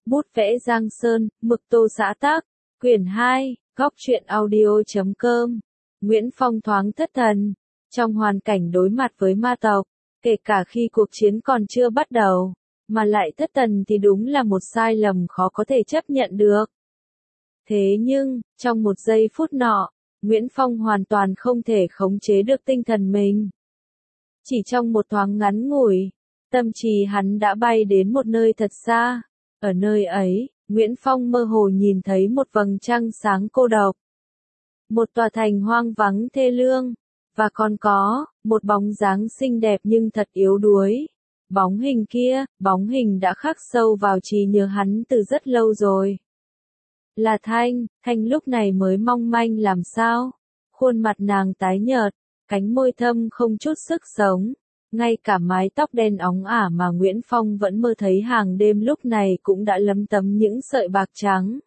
Bút vẽ Giang Sơn, mực tô xã tác, quyển 2, góc truyện audio.com. Nguyễn Phong thoáng thất thần, trong hoàn cảnh đối mặt với ma tộc, kể cả khi cuộc chiến còn chưa bắt đầu, mà lại thất thần thì đúng là một sai lầm khó có thể chấp nhận được. Thế nhưng, trong một giây phút nọ, Nguyễn Phong hoàn toàn không thể khống chế được tinh thần mình. Chỉ trong một thoáng ngắn ngủi, tâm trí hắn đã bay đến một nơi thật xa. Ở nơi ấy, Nguyễn Phong mơ hồ nhìn thấy một vầng trăng sáng cô độc. Một tòa thành hoang vắng thê lương, và còn có, một bóng dáng xinh đẹp nhưng thật yếu đuối. Bóng hình kia, bóng hình đã khắc sâu vào trí nhớ hắn từ rất lâu rồi. Là Thanh, Thanh lúc này mới mong manh làm sao. Khuôn mặt nàng tái nhợt, cánh môi thâm không chút sức sống. Ngay cả mái tóc đen óng ả mà Nguyễn Phong vẫn mơ thấy hàng đêm lúc này cũng đã lấm tấm những sợi bạc trắng.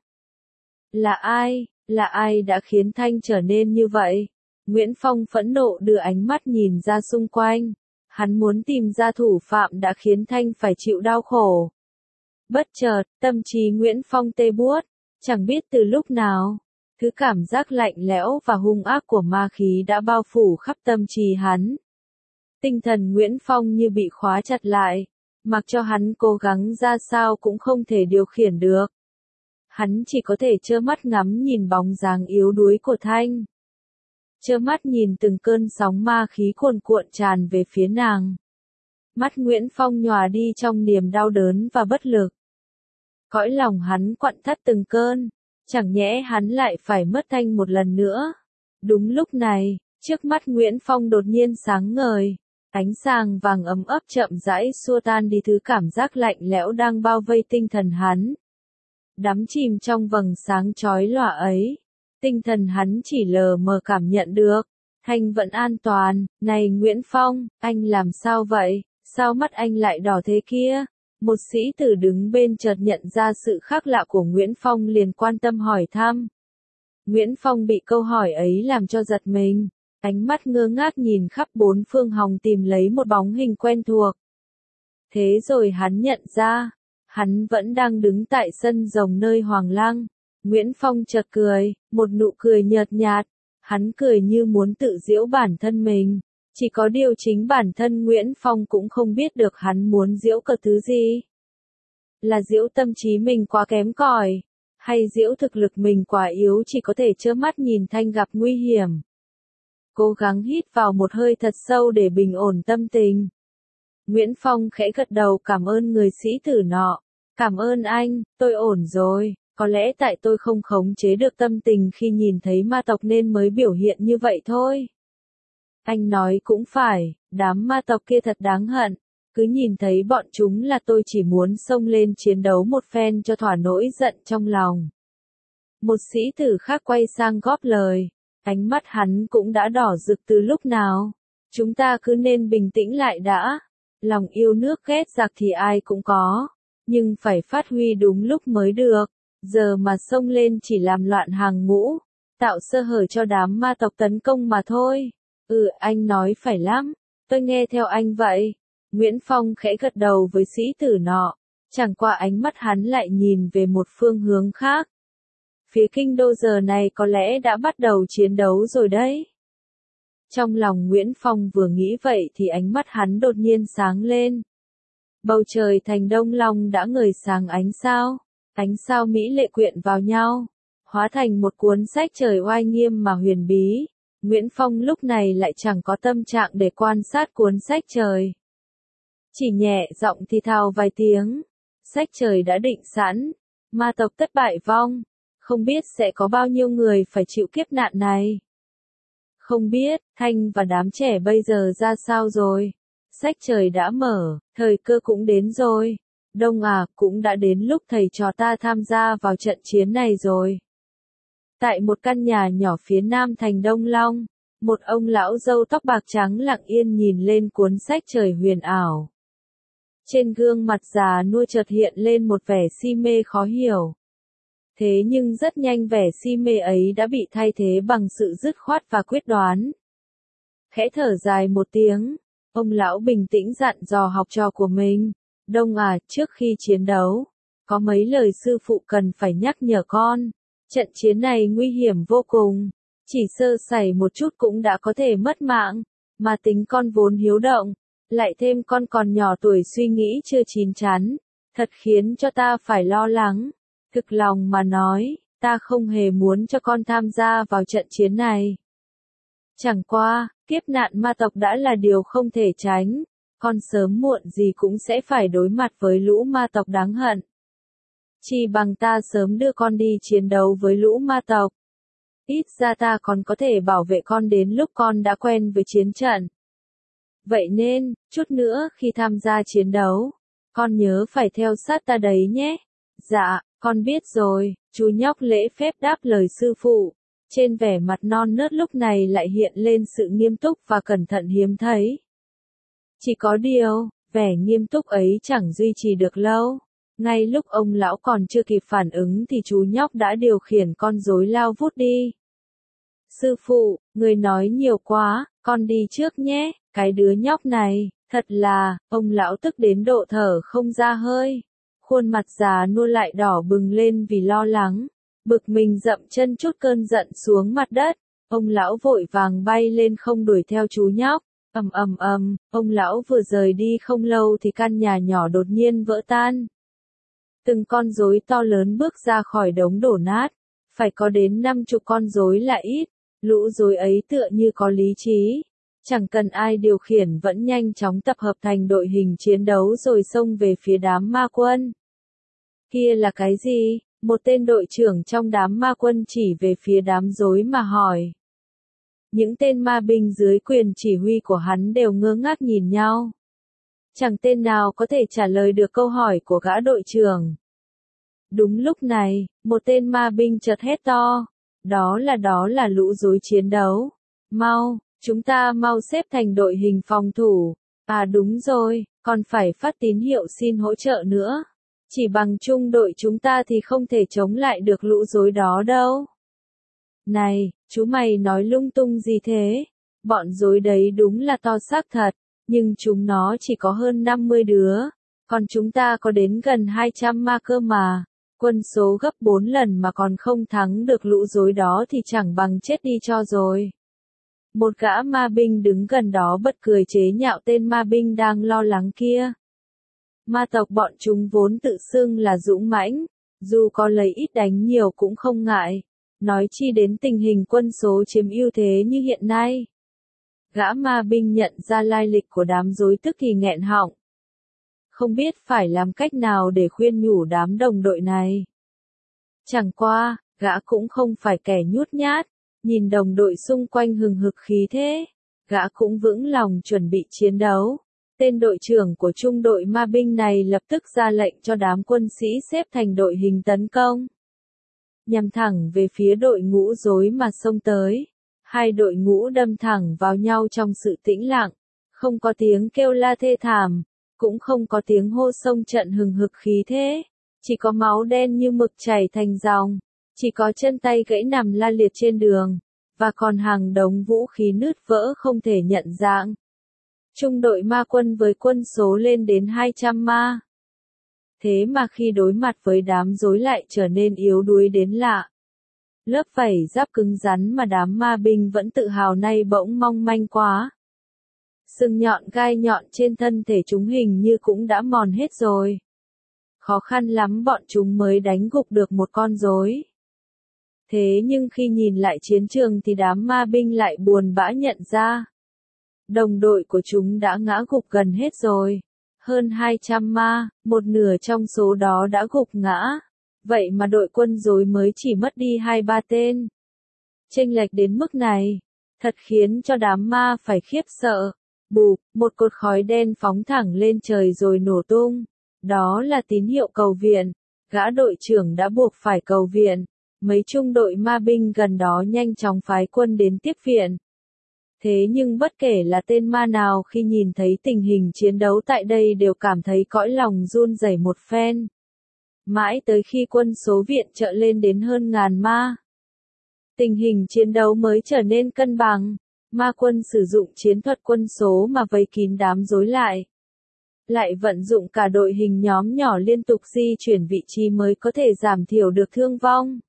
Là ai đã khiến Thanh trở nên như vậy? Nguyễn Phong phẫn nộ đưa ánh mắt nhìn ra xung quanh. Hắn muốn tìm ra thủ phạm đã khiến Thanh phải chịu đau khổ. Bất chợt, tâm trí Nguyễn Phong tê buốt, chẳng biết từ lúc nào, thứ cảm giác lạnh lẽo và hung ác của ma khí đã bao phủ khắp tâm trí hắn. Tinh thần Nguyễn Phong như bị khóa chặt lại, mặc cho hắn cố gắng ra sao cũng không thể điều khiển được. Hắn chỉ có thể trơ mắt ngắm nhìn bóng dáng yếu đuối của Thanh. Trơ mắt nhìn từng cơn sóng ma khí cuồn cuộn tràn về phía nàng. Mắt Nguyễn Phong nhòa đi trong niềm đau đớn và bất lực. Cõi lòng hắn quặn thắt từng cơn, chẳng nhẽ hắn lại phải mất Thanh một lần nữa. Đúng lúc này, trước mắt Nguyễn Phong đột nhiên sáng ngời. Ánh sáng vàng ấm áp chậm rãi xua tan đi thứ cảm giác lạnh lẽo đang bao vây tinh thần hắn. Đắm chìm trong vầng sáng chói lòa ấy, tinh thần hắn chỉ lờ mờ cảm nhận được. Thanh vẫn an toàn. Này Nguyễn Phong, anh làm sao vậy? Sao mắt anh lại đỏ thế kia? Một sĩ tử đứng bên chợt nhận ra sự khác lạ của Nguyễn Phong liền quan tâm hỏi thăm. Nguyễn Phong bị câu hỏi ấy làm cho giật mình. Ánh mắt ngơ ngác nhìn khắp bốn phương hòng tìm lấy một bóng hình quen thuộc. Thế rồi hắn nhận ra, hắn vẫn đang đứng tại sân rồng nơi Hoàng Lăng. Nguyễn Phong chợt cười, một nụ cười nhợt nhạt. Hắn cười như muốn tự giễu bản thân mình. Chỉ có điều chính bản thân Nguyễn Phong cũng không biết được hắn muốn giễu cợt thứ gì. Là giễu tâm trí mình quá kém cỏi, hay giễu thực lực mình quá yếu chỉ có thể trơ mắt nhìn Thanh gặp nguy hiểm. Cố gắng hít vào một hơi thật sâu để bình ổn tâm tình. Nguyễn Phong khẽ gật đầu cảm ơn người sĩ tử nọ. Cảm ơn anh, tôi ổn rồi. Có lẽ tại tôi không khống chế được tâm tình khi nhìn thấy ma tộc nên mới biểu hiện như vậy thôi. Anh nói cũng phải, đám ma tộc kia thật đáng hận. Cứ nhìn thấy bọn chúng là tôi chỉ muốn xông lên chiến đấu một phen cho thỏa nỗi giận trong lòng. Một sĩ tử khác quay sang góp lời. Ánh mắt hắn cũng đã đỏ rực từ lúc nào. Chúng ta cứ nên bình tĩnh lại đã. Lòng yêu nước ghét giặc thì ai cũng có. Nhưng phải phát huy đúng lúc mới được. Giờ mà xông lên chỉ làm loạn hàng ngũ. Tạo sơ hở cho đám ma tộc tấn công mà thôi. Anh nói phải lắm. Tôi nghe theo anh vậy. Nguyễn Phong khẽ gật đầu với sĩ tử nọ. Chẳng qua ánh mắt hắn lại nhìn về một phương hướng khác. Phía kinh đô giờ này có lẽ đã bắt đầu chiến đấu rồi đấy. Trong lòng Nguyễn Phong vừa nghĩ vậy thì ánh mắt hắn đột nhiên sáng lên. Bầu trời thành Đông Long đã ngời sáng ánh sao. Ánh sao mỹ lệ quyện vào nhau, hóa thành một cuốn sách trời oai nghiêm mà huyền bí. Nguyễn Phong lúc này lại chẳng có tâm trạng để quan sát cuốn sách trời. Chỉ nhẹ giọng thì thào vài tiếng. Sách trời đã định sẵn, ma tộc thất bại vong. Không biết sẽ có bao nhiêu người phải chịu kiếp nạn này. Không biết, Thanh và đám trẻ bây giờ ra sao rồi. Sách trời đã mở, thời cơ cũng đến rồi. Đông cũng đã đến lúc thầy trò ta tham gia vào trận chiến này rồi. Tại một căn nhà nhỏ phía nam thành Đông Long, một ông lão râu tóc bạc trắng lặng yên nhìn lên cuốn sách trời huyền ảo. Trên gương mặt già nua chợt hiện lên một vẻ si mê khó hiểu. Thế nhưng rất nhanh vẻ si mê ấy đã bị thay thế bằng sự dứt khoát và quyết đoán. Khẽ thở dài một tiếng, ông lão bình tĩnh dặn dò học trò của mình. Đông trước khi chiến đấu, có mấy lời sư phụ cần phải nhắc nhở con. Trận chiến này nguy hiểm vô cùng, chỉ sơ sẩy một chút cũng đã có thể mất mạng, mà tính con vốn hiếu động, lại thêm con còn nhỏ tuổi suy nghĩ chưa chín chắn, thật khiến cho ta phải lo lắng. Thực lòng mà nói, ta không hề muốn cho con tham gia vào trận chiến này. Chẳng qua, kiếp nạn ma tộc đã là điều không thể tránh, con sớm muộn gì cũng sẽ phải đối mặt với lũ ma tộc đáng hận. Chỉ bằng ta sớm đưa con đi chiến đấu với lũ ma tộc. Ít ra ta còn có thể bảo vệ con đến lúc con đã quen với chiến trận. Vậy nên, chút nữa khi tham gia chiến đấu, con nhớ phải theo sát ta đấy nhé. Dạ, con biết rồi, chú nhóc lễ phép đáp lời sư phụ. Trên vẻ mặt non nớt lúc này lại hiện lên sự nghiêm túc và cẩn thận hiếm thấy. Chỉ có điều, vẻ nghiêm túc ấy chẳng duy trì được lâu. Ngay lúc ông lão còn chưa kịp phản ứng thì chú nhóc đã điều khiển con rối lao vút đi. Sư phụ, người nói nhiều quá, con đi trước nhé, cái đứa nhóc này, thật là, ông lão tức đến độ thở không ra hơi. Khuôn mặt già nua lại đỏ bừng lên vì lo lắng, bực mình dậm chân chút cơn giận xuống mặt đất. Ông lão vội vàng bay lên không đuổi theo chú nhóc. Ông lão vừa rời đi không lâu thì căn nhà nhỏ đột nhiên vỡ tan. Từng con rối to lớn bước ra khỏi đống đổ nát, phải có đến 50 con rối là ít, lũ rối ấy tựa như có lý trí, chẳng cần ai điều khiển vẫn nhanh chóng tập hợp thành đội hình chiến đấu rồi xông về phía đám ma quân. Kia là cái gì? Một tên đội trưởng trong đám ma quân chỉ về phía đám rối mà hỏi. Những tên ma binh dưới quyền chỉ huy của hắn đều ngơ ngác nhìn nhau. Chẳng tên nào có thể trả lời được câu hỏi của gã đội trưởng. Đúng lúc này, một tên ma binh chợt hét to. Đó là lũ rối chiến đấu. Mau, chúng ta mau xếp thành đội hình phòng thủ. À đúng rồi, còn phải phát tín hiệu xin hỗ trợ nữa. Chỉ bằng chung đội chúng ta thì không thể chống lại được lũ rối đó đâu. Này, chú mày nói lung tung gì thế? Bọn rối đấy đúng là to xác thật, nhưng chúng nó chỉ có hơn 50 đứa, còn chúng ta có đến gần 200 ma cơ mà. Quân số gấp 4 lần mà còn không thắng được lũ rối đó thì chẳng bằng chết đi cho rồi. Một gã ma binh đứng gần đó bật cười chế nhạo tên ma binh đang lo lắng kia. Ma tộc bọn chúng vốn tự xưng là dũng mãnh, dù có lấy ít đánh nhiều cũng không ngại, nói chi đến tình hình quân số chiếm ưu thế như hiện nay. Gã ma binh nhận ra lai lịch của đám rối tức thì nghẹn họng. Không biết phải làm cách nào để khuyên nhủ đám đồng đội này. Chẳng qua, gã cũng không phải kẻ nhút nhát, nhìn đồng đội xung quanh hừng hực khí thế, gã cũng vững lòng chuẩn bị chiến đấu. Tên đội trưởng của trung đội ma binh này lập tức ra lệnh cho đám quân sĩ xếp thành đội hình tấn công. Nhằm thẳng về phía đội ngũ rối mà xông tới. Hai đội ngũ đâm thẳng vào nhau trong sự tĩnh lặng, không có tiếng kêu la thê thảm, cũng không có tiếng hô xông trận hừng hực khí thế, chỉ có máu đen như mực chảy thành dòng, chỉ có chân tay gãy nằm la liệt trên đường, và còn hàng đống vũ khí nứt vỡ không thể nhận dạng. Trung đội ma quân với quân số lên đến 200 ma. Thế mà khi đối mặt với đám rối lại trở nên yếu đuối đến lạ. Lớp vảy giáp cứng rắn mà đám ma binh vẫn tự hào nay bỗng mong manh quá. Sừng nhọn gai nhọn trên thân thể chúng hình như cũng đã mòn hết rồi. Khó khăn lắm bọn chúng mới đánh gục được một con rối. Thế nhưng khi nhìn lại chiến trường thì đám ma binh lại buồn bã nhận ra. Đồng đội của chúng đã ngã gục gần hết rồi. Hơn 200 ma, một nửa trong số đó đã gục ngã. Vậy mà đội quân rối mới chỉ mất đi 2-3 tên. Chênh lệch đến mức này, thật khiến cho đám ma phải khiếp sợ. Bụp, một cột khói đen phóng thẳng lên trời rồi nổ tung. Đó là tín hiệu cầu viện. Gã đội trưởng đã buộc phải cầu viện. Mấy trung đội ma binh gần đó nhanh chóng phái quân đến tiếp viện. Thế nhưng bất kể là tên ma nào khi nhìn thấy tình hình chiến đấu tại đây đều cảm thấy cõi lòng run rẩy một phen. Mãi tới khi quân số viện trợ lên đến hơn 1000 ma. Tình hình chiến đấu mới trở nên cân bằng. Ma quân sử dụng chiến thuật quân số mà vây kín đám rối lại. lại vận dụng cả đội hình nhóm nhỏ liên tục di chuyển vị trí mới có thể giảm thiểu được thương vong.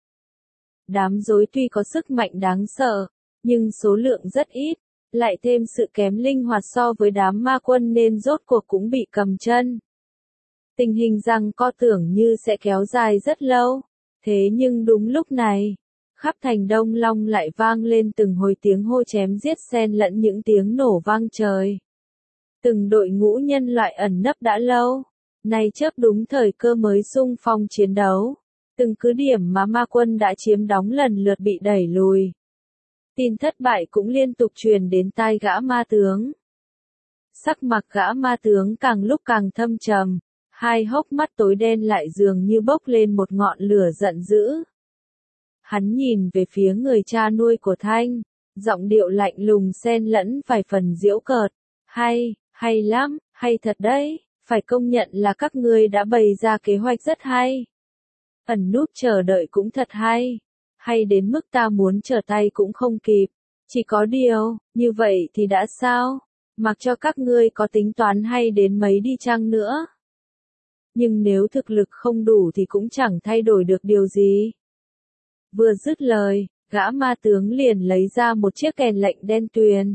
Đám rối tuy có sức mạnh đáng sợ, nhưng số lượng rất ít, lại thêm sự kém linh hoạt so với đám ma quân nên rốt cuộc cũng bị cầm chân. Tình hình giằng co tưởng như sẽ kéo dài rất lâu, thế nhưng đúng lúc này, khắp thành Đông Long lại vang lên từng hồi tiếng hô chém giết xen lẫn những tiếng nổ vang trời. Từng đội ngũ nhân loại ẩn nấp đã lâu, nay chớp đúng thời cơ mới xung phong chiến đấu. Từng cứ điểm mà ma quân đã chiếm đóng lần lượt bị đẩy lùi. Tin thất bại cũng liên tục truyền đến tai gã ma tướng. Sắc mặt gã ma tướng càng lúc càng thâm trầm, hai hốc mắt tối đen lại dường như bốc lên một ngọn lửa giận dữ. Hắn nhìn về phía người cha nuôi của Thanh, giọng điệu lạnh lùng xen lẫn vài phần giễu cợt. Hay lắm, hay thật đấy, phải công nhận là các ngươi đã bày ra kế hoạch rất hay. Ẩn núp chờ đợi cũng thật hay đến mức ta muốn trở tay cũng không kịp. Chỉ có điều, như vậy thì đã sao? Mặc cho các ngươi có tính toán hay đến mấy đi chăng nữa. Nhưng nếu thực lực không đủ thì cũng chẳng thay đổi được điều gì. Vừa dứt lời, gã ma tướng liền lấy ra một chiếc kèn lệnh đen tuyền.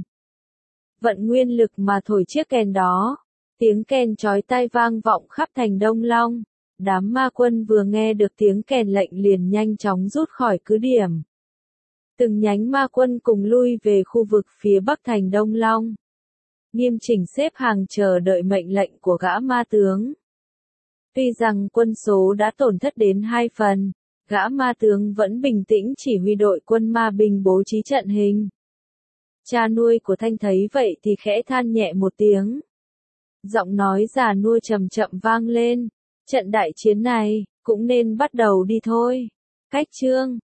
Vận nguyên lực mà thổi chiếc kèn đó, tiếng kèn chói tai vang vọng khắp thành Đông Long. Đám ma quân vừa nghe được tiếng kèn lệnh liền nhanh chóng rút khỏi cứ điểm. Từng nhánh ma quân cùng lui về khu vực phía bắc thành Đông Long. Nghiêm chỉnh xếp hàng chờ đợi mệnh lệnh của gã ma tướng. Tuy rằng quân số đã tổn thất đến 2 phần, gã ma tướng vẫn bình tĩnh chỉ huy đội quân ma binh bố trí trận hình. Cha nuôi của Thanh thấy vậy thì khẽ than nhẹ một tiếng. Giọng nói già nua chậm chậm vang lên. Trận đại chiến này, cũng nên bắt đầu đi thôi. Cách chương